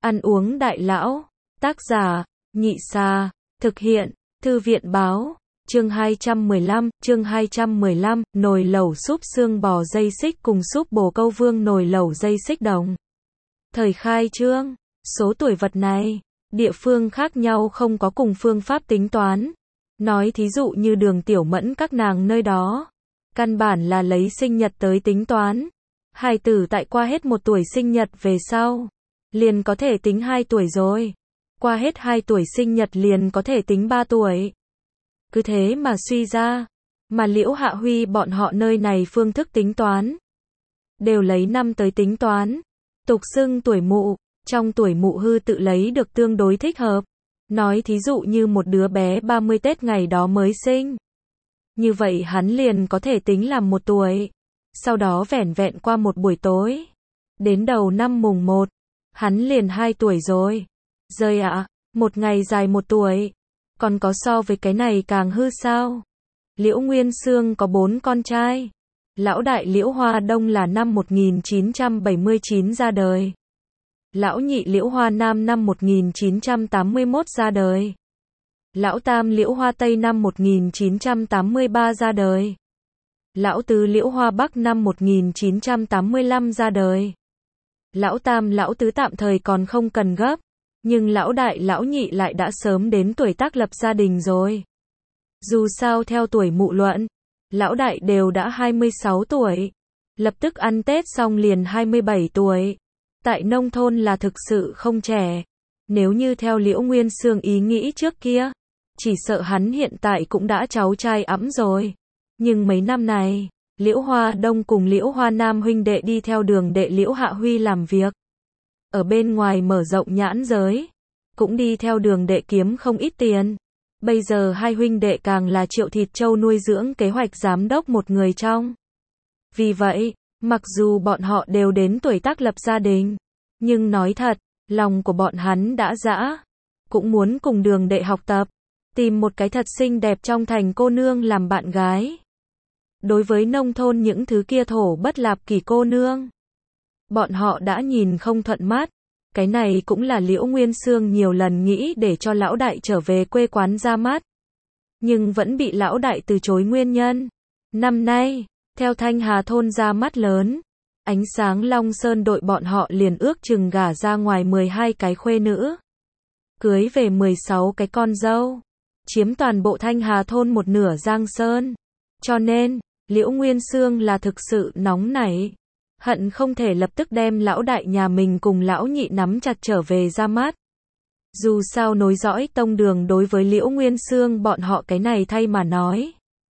Ăn uống đại lão. Tác giả, Nhị Xà. Thực hiện, Thư viện báo. Chương 215, nồi lẩu súp xương bò dây xích cùng súp bồ câu vương nồi lẩu dây xích đồng. Thời khai trương, số tuổi vật này, địa phương khác nhau không có cùng phương pháp tính toán. Nói thí dụ như Đường Tiểu Mẫn các nàng nơi đó, căn bản là lấy sinh nhật tới tính toán. Hài tử tại qua hết 1 tuổi sinh nhật về sau, liền có thể tính 2 tuổi rồi. Qua hết 2 tuổi sinh nhật liền có thể tính 3 tuổi. Cứ thế mà suy ra, mà Liễu Hạ Huy bọn họ nơi này phương thức tính toán, đều lấy năm tới tính toán, tục xưng tuổi mụ, trong tuổi mụ hư tự lấy được tương đối thích hợp. Nói thí dụ như một đứa bé 30 Tết ngày đó mới sinh. Như vậy hắn liền có thể tính làm 1 tuổi. Sau đó vẻn vẹn qua một buổi tối. Đến đầu năm mùng 1, hắn liền 2 tuổi rồi. Rơi ạ, một ngày dài 1 tuổi. Còn có so với cái này càng hư sao? Liễu Nguyên Xương có 4 con trai. Lão đại Liễu Hoa Đông là năm 1979 ra đời. Lão nhị Liễu Hoa Nam năm 1981 ra đời. Lão tam Liễu Hoa Tây năm 1983 ra đời. Lão tứ Liễu Hoa Bắc năm 1985 ra đời. Lão tam lão tứ tạm thời còn không cần gấp, nhưng lão đại lão nhị lại đã sớm đến tuổi tác lập gia đình rồi. Dù sao theo tuổi mụ luận, lão đại đều đã 26 tuổi, lập tức ăn Tết xong liền 27 tuổi. Tại nông thôn là thực sự không trẻ. Nếu như theo Liễu Nguyên Xương ý nghĩ trước kia, chỉ sợ hắn hiện tại cũng đã cháu trai ẵm rồi. Nhưng mấy năm này, Liễu Hoa Đông cùng Liễu Hoa Nam huynh đệ đi theo đường đệ Liễu Hạ Huy làm việc. Ở bên ngoài mở rộng nhãn giới, cũng đi theo đường đệ kiếm không ít tiền. Bây giờ hai huynh đệ càng là Triệu Thịt Châu nuôi dưỡng kế hoạch giám đốc một người trong. Vì vậy, mặc dù bọn họ đều đến tuổi tác lập gia đình, nhưng nói thật, lòng của bọn hắn đã dã, cũng muốn cùng đường đệ học tập, tìm một cái thật xinh đẹp trong thành cô nương làm bạn gái. Đối với nông thôn những thứ kia thổ bất lạp kỷ cô nương, bọn họ đã nhìn không thuận mắt. Cái này cũng là Liễu Nguyên Xương nhiều lần nghĩ để cho lão đại trở về quê quán ra mắt, nhưng vẫn bị lão đại từ chối nguyên nhân. Năm nay, theo Thanh Hà thôn ra mắt lớn, Ánh Sáng Long Sơn đội bọn họ liền ước chừng gả ra ngoài 12 cái khuê nữ, cưới về 16 cái con dâu, chiếm toàn bộ Thanh Hà thôn một nửa Giang Sơn. Cho nên, Liễu Nguyên Xương là thực sự nóng nảy, hận không thể lập tức đem lão đại nhà mình cùng lão nhị nắm chặt trở về ra mắt. Dù sao nối dõi tông đường đối với Liễu Nguyên Xương bọn họ cái này thay mà nói,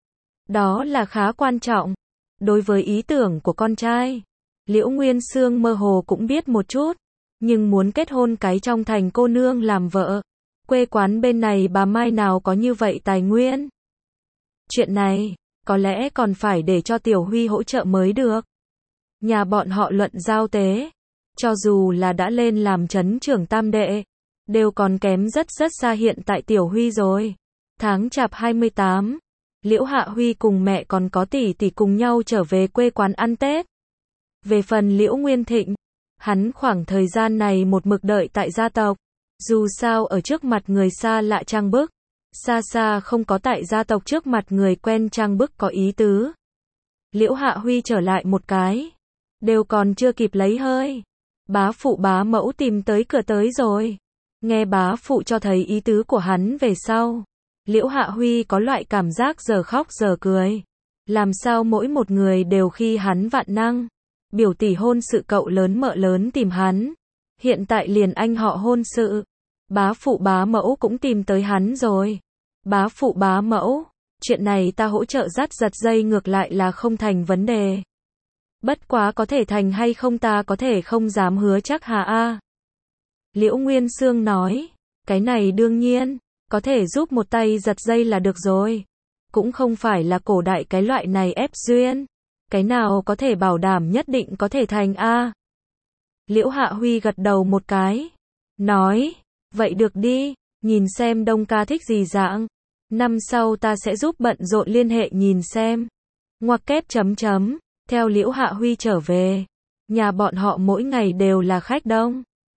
đó là khá quan trọng. Đối với ý tưởng của con trai, Liễu Nguyên Xương mơ hồ cũng biết một chút, nhưng muốn kết hôn cái trong thành cô nương làm vợ, quê quán bên này bà Mai nào có như vậy tài nguyên. Chuyện này, có lẽ còn phải để cho Tiểu Huy hỗ trợ mới được. Nhà bọn họ luận giao tế, cho dù là đã lên làm trấn trưởng tam đệ, đều còn kém rất xa hiện tại Tiểu Huy rồi. Tháng Chạp 28, Liễu Hạ Huy cùng mẹ còn có tỷ tỷ cùng nhau trở về quê quán ăn Tết. Về phần Liễu Nguyên Thịnh, hắn khoảng thời gian này một mực đợi tại gia tộc. Dù sao ở trước mặt người xa lạ trang bức, xa xa không có tại gia tộc trước mặt người quen trang bức có ý tứ. Liễu Hạ Huy trở lại một cái, đều còn chưa kịp lấy hơi, bá phụ bá mẫu tìm tới cửa tới rồi. Nghe bá phụ cho thấy ý tứ của hắn về sau, Liễu Hạ Huy có loại cảm giác giờ khóc giờ cười. Làm sao mỗi một người đều khi hắn vạn năng. Biểu tỷ hôn sự cậu lớn mợ lớn tìm hắn, hiện tại liền anh họ hôn sự, bá phụ bá mẫu cũng tìm tới hắn rồi. Bá phụ bá mẫu, chuyện này ta hỗ trợ dắt giật dây ngược lại là không thành vấn đề. Bất quá có thể thành hay không ta có thể không dám hứa chắc hà a. Liễu Nguyên Xương nói, cái này đương nhiên, có thể giúp một tay giật dây là được rồi. Cũng không phải là cổ đại cái loại này ép duyên. Cái nào có thể bảo đảm nhất định có thể thành a. Liễu Hạ Huy gật đầu một cái, nói, vậy được đi, nhìn xem Đông ca thích gì dạng. Năm sau ta sẽ giúp bận rộn liên hệ nhìn xem. Ngoặc kép chấm chấm, theo Liễu Hạ Huy trở về, nhà bọn họ mỗi ngày đều là khách đông.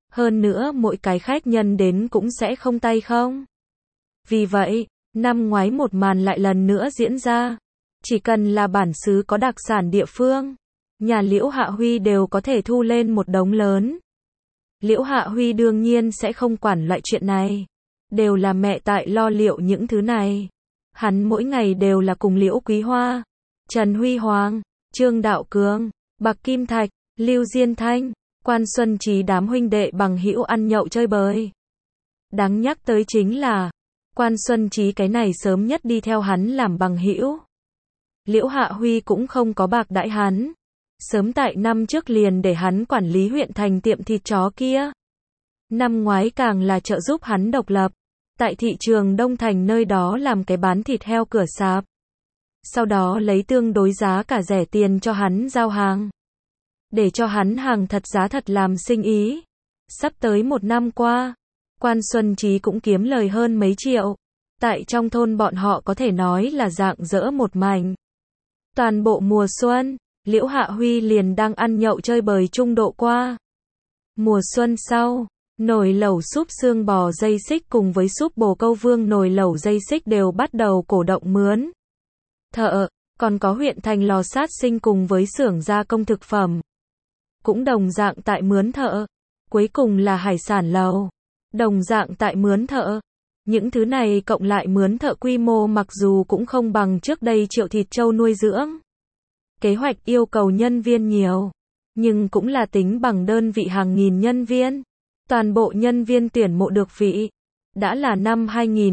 Hơn nữa mỗi cái khách nhân đến cũng sẽ không tay không. Vì vậy, năm ngoái một màn lại lần nữa diễn ra. Chỉ cần là bản xứ có đặc sản địa phương, nhà Liễu Hạ Huy đều có thể thu lên một đống lớn. Liễu Hạ Huy đương nhiên sẽ không quản loại chuyện này. Đều là mẹ tại lo liệu những thứ này. Hắn mỗi ngày đều là cùng Liễu Quý Hoa, Trần Huy Hoàng, Trương Đạo Cường, Bạc Kim Thạch, Lưu Diên Thanh, Quan Xuân Trí đám huynh đệ bằng hữu ăn nhậu chơi bời. Đáng nhắc tới chính là, Quan Xuân Trí cái này sớm nhất đi theo hắn làm bằng hữu. Liễu Hạ Huy cũng không có bạc đãi hắn. Sớm tại năm trước liền để hắn quản lý huyện thành tiệm thịt chó kia. Năm ngoái càng là trợ giúp hắn độc lập. Tại thị trường Đông Thành nơi đó làm cái bán thịt heo cửa sạp. Sau đó lấy tương đối giá cả rẻ tiền cho hắn giao hàng. Để cho hắn hàng thật giá thật làm sinh ý. Sắp tới một năm qua, Quan Xuân Trí cũng kiếm lời hơn mấy triệu. Tại trong thôn bọn họ có thể nói là rạng rỡ một mảnh. Toàn bộ mùa xuân, Liễu Hạ Huy liền đang ăn nhậu chơi bời trung độ qua. Mùa xuân sau, nồi lẩu súp xương bò dây xích cùng với súp bồ câu vương nồi lẩu dây xích đều bắt đầu cổ động mướn thợ, còn có huyện thành lò sát sinh cùng với xưởng gia công thực phẩm. Cũng đồng dạng tại mướn thợ. Cuối cùng là hải sản lầu. Đồng dạng tại mướn thợ. Những thứ này cộng lại mướn thợ quy mô mặc dù cũng không bằng trước đây triệu thịt trâu nuôi dưỡng. Kế hoạch yêu cầu nhân viên nhiều. Nhưng cũng là tính bằng đơn vị hàng nghìn nhân viên. Toàn bộ nhân viên tuyển mộ được vị. Đã là năm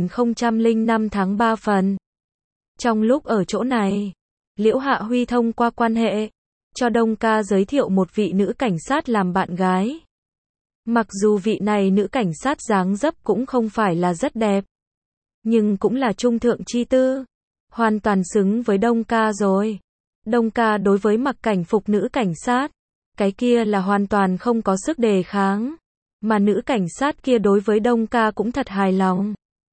2005 tháng 3 phần. Trong lúc ở chỗ này, Liễu Hạ Huy thông qua quan hệ, cho Đông Ca giới thiệu một vị nữ cảnh sát làm bạn gái. Mặc dù vị này nữ cảnh sát dáng dấp cũng không phải là rất đẹp, nhưng cũng là trung thượng chi tư. Hoàn toàn xứng với Đông Ca rồi. Đông Ca đối với mặc cảnh phục nữ cảnh sát, cái kia là hoàn toàn không có sức đề kháng. Mà nữ cảnh sát kia đối với Đông Ca cũng thật hài lòng.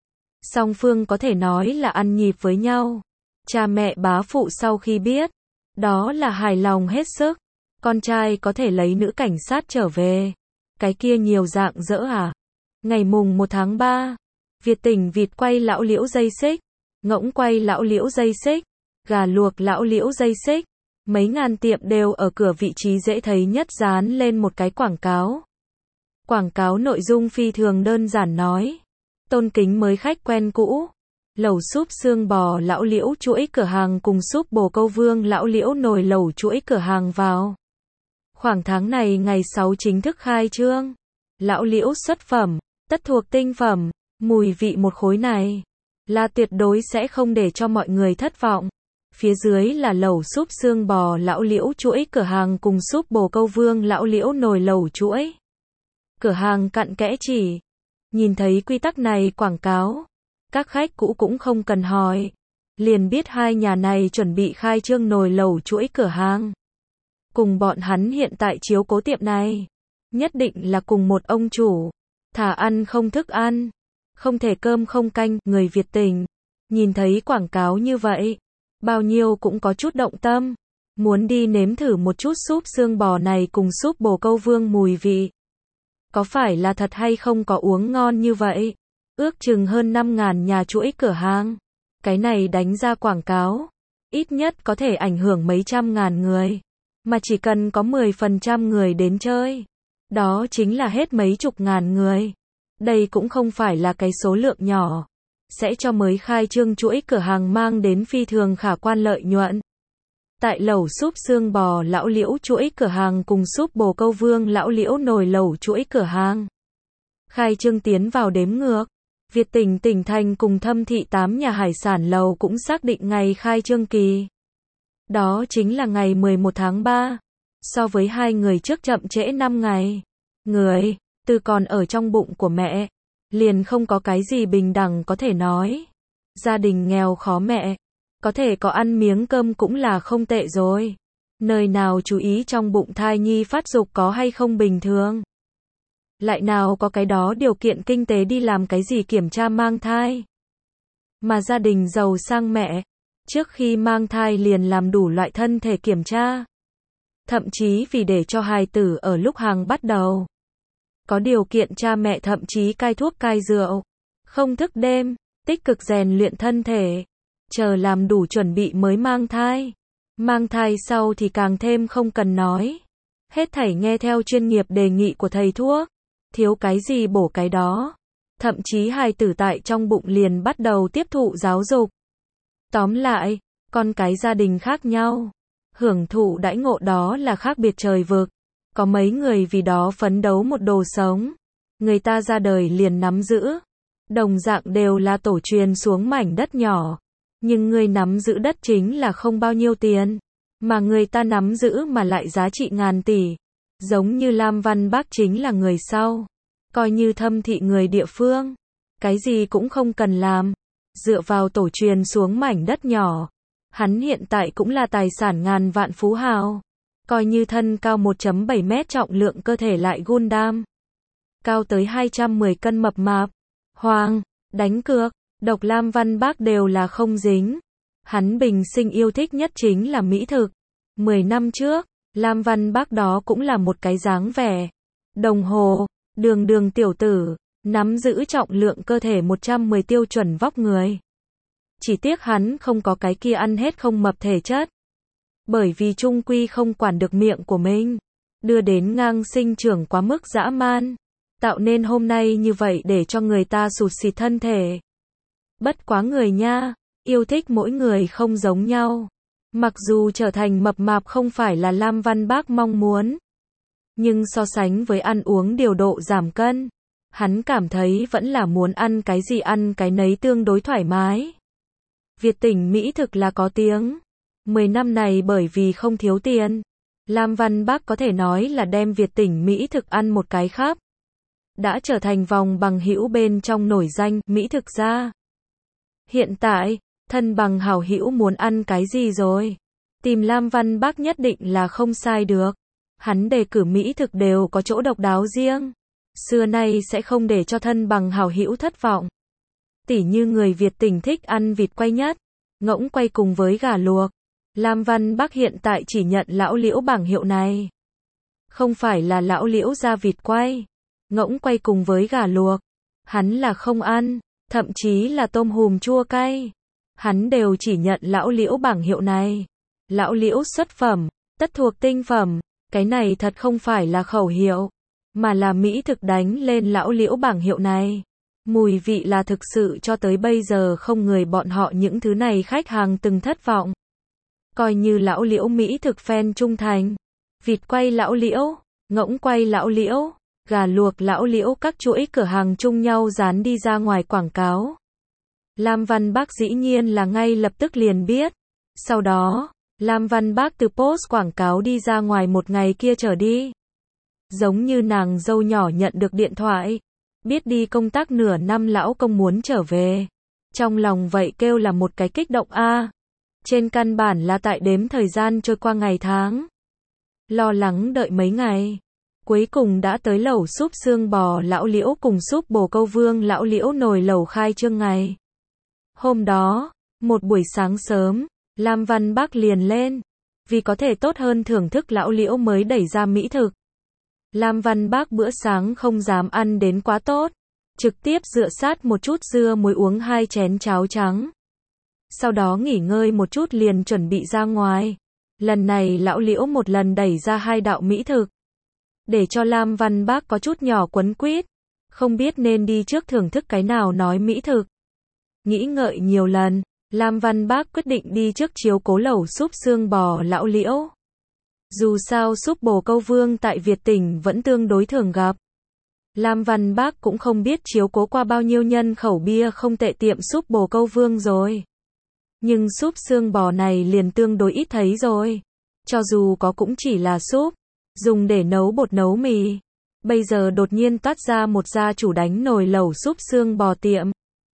Song phương có thể nói là ăn nhịp với nhau. Cha mẹ bá phụ sau khi biết, đó là hài lòng hết sức. Con trai có thể lấy nữ cảnh sát trở về. Cái kia nhiều dạng dỡ à. Ngày mùng 1 tháng 3, Việt Tỉnh vịt quay lão Liễu dây xích, ngỗng quay lão Liễu dây xích, gà luộc lão Liễu dây xích. Mấy ngàn tiệm đều ở cửa vị trí dễ thấy nhất dán lên một cái quảng cáo. Quảng cáo nội dung phi thường đơn giản nói. Tôn kính mới khách quen cũ. Lẩu súp xương bò lão Liễu chuỗi cửa hàng cùng súp bồ câu vương lão Liễu nồi lẩu chuỗi cửa hàng vào. Khoảng tháng này ngày 6 chính thức khai trương. Lão Liễu xuất phẩm, tất thuộc tinh phẩm, mùi vị một khối này là tuyệt đối sẽ không để cho mọi người thất vọng. Phía dưới là lẩu súp xương bò lão Liễu chuỗi cửa hàng cùng súp bồ câu vương lão Liễu nồi lẩu chuỗi. Cửa hàng cặn kẽ chỉ. Nhìn thấy quy tắc này quảng cáo, các khách cũ cũng không cần hỏi, liền biết hai nhà này chuẩn bị khai trương nồi lẩu chuỗi cửa hàng. Cùng bọn hắn hiện tại chiếu cố tiệm này, nhất định là cùng một ông chủ, thả ăn không thức ăn, không thể cơm không canh, người Việt Tỉnh. Nhìn thấy quảng cáo như vậy, bao nhiêu cũng có chút động tâm, muốn đi nếm thử một chút súp xương bò này cùng súp bồ câu vương mùi vị. Có phải là thật hay không có uống ngon như vậy? Ước chừng hơn 5.000 nhà chuỗi cửa hàng. Cái này đánh ra quảng cáo, ít nhất có thể ảnh hưởng mấy trăm ngàn người. Mà chỉ cần có 10% người đến chơi, đó chính là hết mấy chục ngàn người. Đây cũng không phải là cái số lượng nhỏ. Sẽ cho mới khai trương chuỗi cửa hàng mang đến phi thường khả quan lợi nhuận. Tại lẩu súp xương bò lão Liễu chuỗi cửa hàng cùng súp bồ câu vương lão Liễu nồi lẩu chuỗi cửa hàng. Khai trương tiến vào đếm ngược. Việt Tỉnh tỉnh thành cùng Thâm thị 8 nhà hải sản lầu cũng xác định ngày khai trương kỳ. Đó chính là ngày 11 tháng 3. So với hai người trước chậm trễ 5 ngày. Người, từ còn ở trong bụng của mẹ, liền không có cái gì bình đẳng có thể nói. Gia đình nghèo khó mẹ, có thể có ăn miếng cơm cũng là không tệ rồi. Nơi nào chú ý trong bụng thai nhi phát dục có hay không bình thường. Lại nào có cái đó điều kiện kinh tế đi làm cái gì kiểm tra mang thai. Mà gia đình giàu sang mẹ, trước khi mang thai liền làm đủ loại thân thể kiểm tra. Thậm chí vì để cho hài tử ở lúc hàng bắt đầu, Có điều kiện cha mẹ thậm chí cai thuốc cai rượu, không thức đêm, tích cực rèn luyện thân thể, chờ làm đủ chuẩn bị mới mang thai. Mang thai sau thì càng thêm không cần nói. Hết thảy nghe theo chuyên nghiệp đề nghị của thầy thuốc, thiếu cái gì bổ cái đó. Thậm chí hài tử tại trong bụng liền bắt đầu tiếp thụ giáo dục. Tóm lại, con cái gia đình khác nhau, hưởng thụ đãi ngộ đó là khác biệt trời vực. Có mấy người vì đó phấn đấu một đồ sống, người ta ra đời liền nắm giữ. Đồng dạng đều là tổ truyền xuống mảnh đất nhỏ, nhưng người nắm giữ đất chính là không bao nhiêu tiền, mà người ta nắm giữ mà lại giá trị ngàn tỷ. Giống như Lam Văn Bác chính là người sau, coi như thâm thị người địa phương, cái gì cũng không cần làm, dựa vào tổ truyền xuống mảnh đất nhỏ, hắn hiện tại cũng là tài sản ngàn vạn phú hào. Coi như thân cao 1.7 mét, trọng lượng cơ thể lại Gundam, cao tới 210 cân, mập mạp, Hoàng, đánh cược, độc Lam Văn Bác đều là không dính. Hắn bình sinh yêu thích nhất chính là mỹ thực. 10 năm trước, Lam Văn Bác đó cũng là một cái dáng vẻ đồng hồ, đường đường tiểu tử, nắm giữ trọng lượng cơ thể 110 tiêu chuẩn vóc người. Chỉ tiếc hắn không có cái kia ăn hết không mập thể chất. Bởi vì chung quy không quản được miệng của mình, đưa đến ngang sinh trưởng quá mức dã man, tạo nên hôm nay như vậy để cho người ta sụt xịt thân thể. Bất quá người nha, yêu thích mỗi người không giống nhau. Mặc dù trở thành mập mạp không phải là Lam Văn Bác mong muốn, nhưng so sánh với ăn uống điều độ giảm cân, hắn cảm thấy vẫn là muốn ăn cái gì ăn cái nấy tương đối thoải mái. Việt tỉnh mỹ thực là có tiếng. 10 năm này bởi vì không thiếu tiền, Lam Văn Bác có thể nói là đem Việt tỉnh mỹ thực ăn một cái khắp. Đã trở thành vòng bằng hữu bên trong nổi danh mỹ thực gia. Hiện tại, thân bằng hảo hữu muốn ăn cái gì rồi? Tìm Lam Văn Bác nhất định là không sai được. Hắn đề cử mỹ thực đều có chỗ độc đáo riêng. Xưa nay sẽ không để cho thân bằng hảo hữu thất vọng. Tỉ như người Việt tỉnh thích ăn vịt quay nhất, ngỗng quay cùng với gà luộc. Lam Văn Bác hiện tại chỉ nhận lão Liễu bảng hiệu này. Không phải là lão Liễu ra vịt quay, ngỗng quay cùng với gà luộc. Hắn là không ăn, thậm chí là tôm hùm chua cay. Hắn đều chỉ nhận lão Liễu bảng hiệu này. Lão Liễu xuất phẩm, tất thuộc tinh phẩm. Cái này thật không phải là khẩu hiệu, mà là mỹ thực đánh lên lão Liễu bảng hiệu này. Mùi vị là thực sự cho tới bây giờ không người bọn họ những thứ này khách hàng từng thất vọng. Coi như lão Liễu mỹ thực fan trung thành. Vịt quay lão Liễu, ngỗng quay lão Liễu, gà luộc lão Liễu, các chuỗi cửa hàng chung nhau dán đi ra ngoài quảng cáo. Lam Văn Bác dĩ nhiên là ngay lập tức liền biết. Sau đó, Lam Văn Bác từ post quảng cáo đi ra ngoài một ngày kia trở đi. Giống như nàng dâu nhỏ nhận được điện thoại, biết đi công tác nửa năm lão công muốn trở về. Trong lòng vậy kêu là một cái kích động a. Trên căn bản là tại đếm thời gian trôi qua ngày tháng. Lo lắng đợi mấy ngày. Cuối cùng đã tới lẩu súp xương bò lão Liễu cùng súp bồ câu vương lão Liễu nồi lẩu khai trương ngày. Hôm đó, một buổi sáng sớm, Lam Văn Bác liền lên. Vì có thể tốt hơn thưởng thức lão Liễu mới đẩy ra mỹ thực. Lam Văn Bác bữa sáng không dám ăn đến quá tốt. Trực tiếp dựa sát một chút dưa muối uống 2 chén cháo trắng. Sau đó nghỉ ngơi một chút liền chuẩn bị ra ngoài. Lần này lão Liễu một lần đẩy ra 2 đạo mỹ thực. Để cho Lam Văn Bác có chút nhỏ quấn quýt. Không biết nên đi trước thưởng thức cái nào nói mỹ thực. Nghĩ ngợi nhiều lần, Lam Văn Bác quyết định đi trước chiếu cố lẩu súp xương bò lão Liễu. Dù sao súp bồ câu vương tại Việt tỉnh vẫn tương đối thường gặp. Lam Văn Bác cũng không biết chiếu cố qua bao nhiêu nhân khẩu bia không tệ tiệm súp bồ câu vương rồi. Nhưng súp xương bò này liền tương đối ít thấy rồi. Cho dù có cũng chỉ là súp, dùng để nấu bột nấu mì. Bây giờ đột nhiên toát ra một gia chủ đánh nồi lẩu súp xương bò tiệm.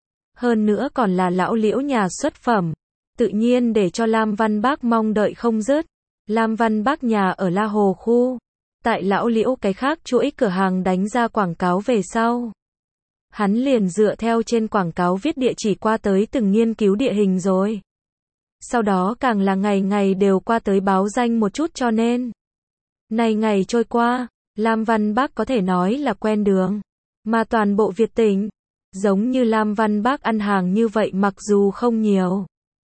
Hơn nữa còn là lão Liễu nhà xuất phẩm. Tự nhiên để cho Lam Văn Bác mong đợi không dứt. Lam Văn Bác nhà ở La Hồ khu. Tại lão Liễu cái khác chuỗi cửa hàng đánh ra quảng cáo về sau. Hắn liền dựa theo trên quảng cáo viết địa chỉ qua tới từng nghiên cứu địa hình rồi. Sau đó càng là ngày ngày đều qua tới báo danh một chút cho nên. Này ngày trôi qua, Lam Văn Bác có thể nói là quen đường. Mà toàn bộ Việt tỉnh, giống như Lam Văn Bác ăn hàng như vậy mặc dù không nhiều,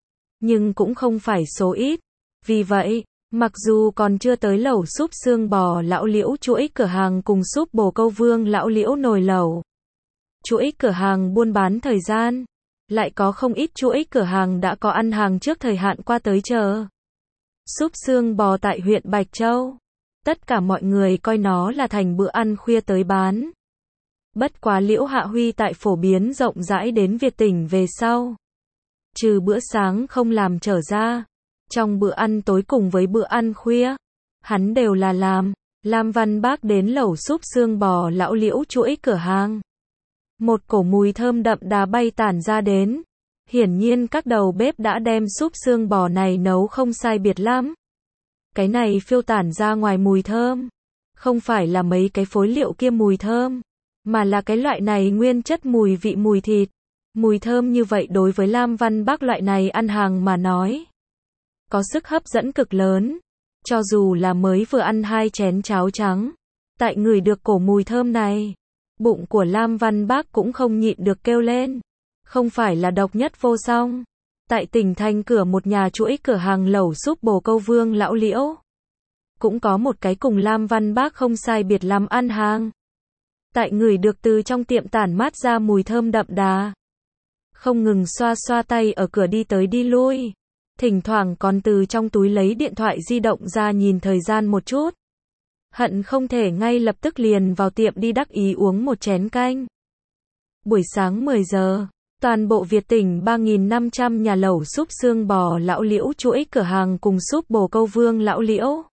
nhưng cũng không phải số ít. Vì vậy, mặc dù còn chưa tới lẩu súp xương bò lão Liễu chuỗi cửa hàng cùng súp bồ câu vương lão Liễu nồi lẩu, chuỗi cửa hàng buôn bán thời gian, lại có không ít chuỗi cửa hàng đã có ăn hàng trước thời hạn qua tới chờ. Súp xương bò tại huyện Bạch Châu, tất cả mọi người coi nó là thành bữa ăn khuya tới bán. Bất quá Liễu Hạ Huy tại phổ biến rộng rãi đến Việt tỉnh về sau, trừ bữa sáng không làm trở ra, trong bữa ăn tối cùng với bữa ăn khuya, hắn đều là làm. Lam Văn Bác đến lẩu súp xương bò lão Liễu chuỗi cửa hàng. Một cổ mùi thơm đậm đà bay tản ra đến. Hiển nhiên các đầu bếp đã đem súp xương bò này nấu không sai biệt lắm. Cái này phiêu tản ra ngoài mùi thơm, không phải là mấy cái phối liệu kia mùi thơm, mà là cái loại này nguyên chất mùi vị mùi thịt. Mùi thơm như vậy đối với Lam Văn Bác loại này ăn hàng mà nói, có sức hấp dẫn cực lớn. Cho dù là mới vừa ăn 2 chén cháo trắng, tại ngửi được cổ mùi thơm này, bụng của Lam Văn Bác cũng không nhịn được kêu lên. Không phải là độc nhất vô song. Tại tỉnh thành cửa một nhà chuỗi cửa hàng lẩu súp bồ câu vương lão Liễu, cũng có một cái cùng Lam Văn Bác không sai biệt lắm ăn hàng. Tại ngửi được từ trong tiệm tản mát ra mùi thơm đậm đà, không ngừng xoa xoa tay ở cửa đi tới đi lui, thỉnh thoảng còn từ trong túi lấy điện thoại di động ra nhìn thời gian một chút. Hận không thể ngay lập tức liền vào tiệm đi đắc ý uống một chén canh. Buổi sáng 10 giờ, toàn bộ Việt tỉnh 3.500 nhà lẩu súp xương bò lão Liễu chuỗi cửa hàng cùng súp bồ câu vương lão Liễu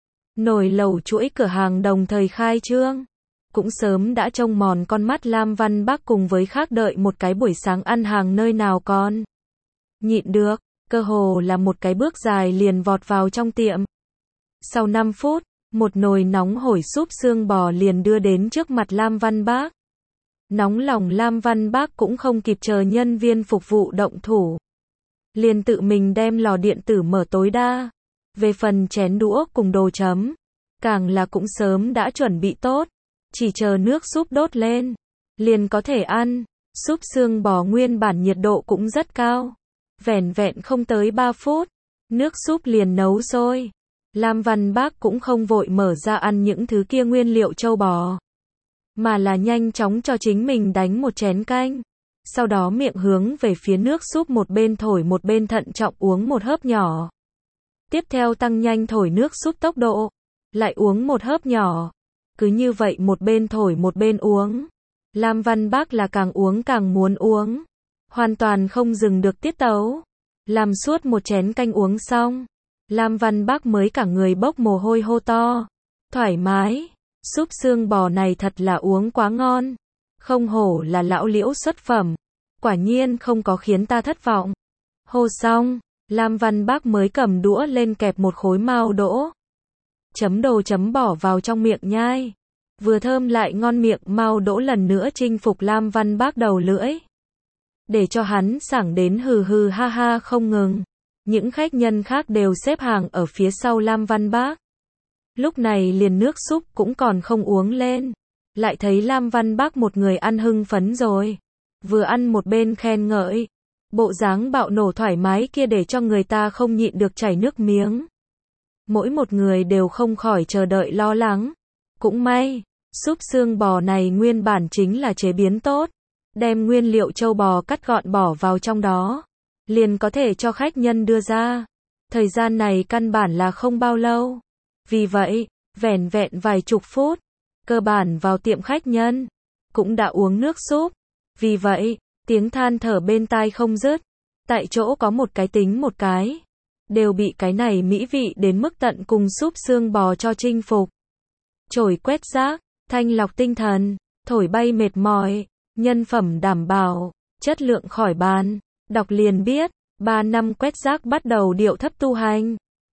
nồi lẩu chuỗi cửa hàng đồng thời khai trương. Cũng sớm đã trông mòn con mắt Lam Văn Bác cùng với khác đợi một cái buổi sáng ăn hàng nơi nào còn nhịn được, cơ hồ là một cái bước dài liền vọt vào trong tiệm. Sau 5 phút, một nồi nóng hổi súp xương bò liền đưa đến trước mặt Lam Văn Bác. Nóng lòng Lam Văn Bác cũng không kịp chờ nhân viên phục vụ động thủ, liền tự mình đem lò điện tử mở tối đa. Về phần chén đũa cùng đồ chấm, càng là cũng sớm đã chuẩn bị tốt, chỉ chờ nước súp đốt lên, liền có thể ăn. Súp xương bò nguyên bản nhiệt độ cũng rất cao, vẻn vẹn không tới 3 phút, nước súp liền nấu sôi. Lam Văn Bác cũng không vội mở ra ăn những thứ kia nguyên liệu trâu bò, mà là nhanh chóng cho chính mình đánh một chén canh. Sau đó miệng hướng về phía nước súp một bên thổi một bên thận trọng uống một hớp nhỏ. Tiếp theo tăng nhanh thổi nước súp tốc độ, lại uống một hớp nhỏ. Cứ như vậy một bên thổi một bên uống. Lam Văn Bác là càng uống càng muốn uống, hoàn toàn không dừng được tiết tấu. Làm suốt một chén canh uống xong, Lam Văn Bác mới cả người bốc mồ hôi hô to. Thoải mái, súp xương bò này thật là uống quá ngon. Không hổ là lão Liễu xuất phẩm, quả nhiên không có khiến ta thất vọng. Hô xong, Lam Văn Bác mới cầm đũa lên kẹp một khối mao đỗ. Chấm đồ chấm bỏ vào trong miệng nhai. Vừa thơm lại ngon miệng mao đỗ lần nữa chinh phục Lam Văn Bác đầu lưỡi, để cho hắn sảng đến hừ hừ ha ha không ngừng. Những khách nhân khác đều xếp hàng ở phía sau Lam Văn Bác. Lúc này liền nước súp cũng còn không uống lên. Lại thấy Lam Văn Bác một người ăn hưng phấn rồi. Vừa ăn một bên khen ngợi. Bộ dáng bạo nổ thoải mái kia để cho người ta không nhịn được chảy nước miếng. Mỗi một người đều không khỏi chờ đợi lo lắng. Cũng may, súp xương bò này nguyên bản chính là chế biến tốt. Đem nguyên liệu trâu bò cắt gọn bỏ vào trong đó, liền có thể cho khách nhân đưa ra. Thời gian này căn bản là không bao lâu. Vì vậy, vẻn vẹn vài chục phút, cơ bản vào tiệm khách nhân, cũng đã uống nước súp. Vì vậy, tiếng than thở bên tai không dứt. Tại chỗ có một cái tính một cái, đều bị cái này mỹ vị đến mức tận cùng súp xương bò cho chinh phục. Chổi quét rác, thanh lọc tinh thần, thổi bay mệt mỏi, nhân phẩm đảm bảo, chất lượng khỏi bàn. Đọc liền biết, 3 năm quét rác bắt đầu điệu thấp tu hành.